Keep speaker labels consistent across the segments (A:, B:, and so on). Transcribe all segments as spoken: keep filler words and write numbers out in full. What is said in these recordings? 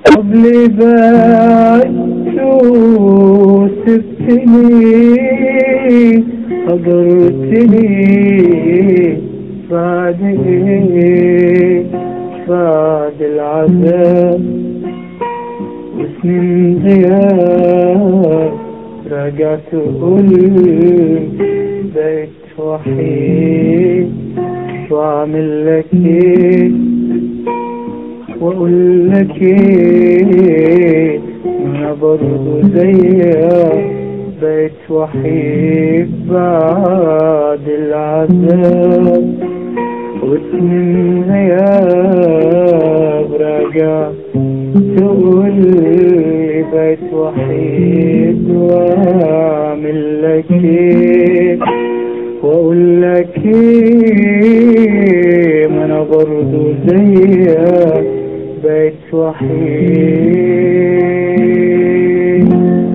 A: قبل بعدت وسبتني هجرتني بعد ايه بعد العذاب وسنين غياب رجعت اقول بقيت وحيد واعمل لك ايه واقول لك ايه انا برضو زيك بقيت وحيد بعد العذاب وسنين غياب راجع تقول لي بقيت وحيد واعمل لك ايه واقول لك ايه ما انا برضو زيك بقيت وحيد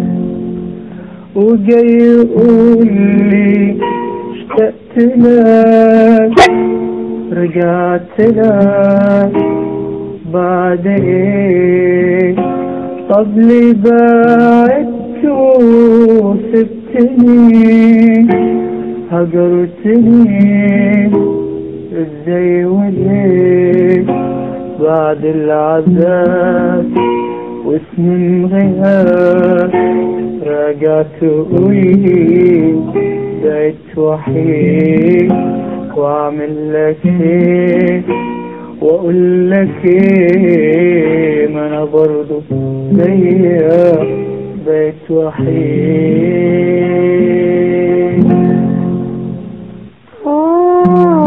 A: وجاي يقول لي اشتقت لك رجعت لك بعد ايه طب لي بعدت وسبتني هجرتني ازاي وليه بعد العذاب وسنين غياب راجعت تقولي بقيت وحيد واعمل لك ايه واقول لك ايه ما انا برضو زيك بقيت وحيد.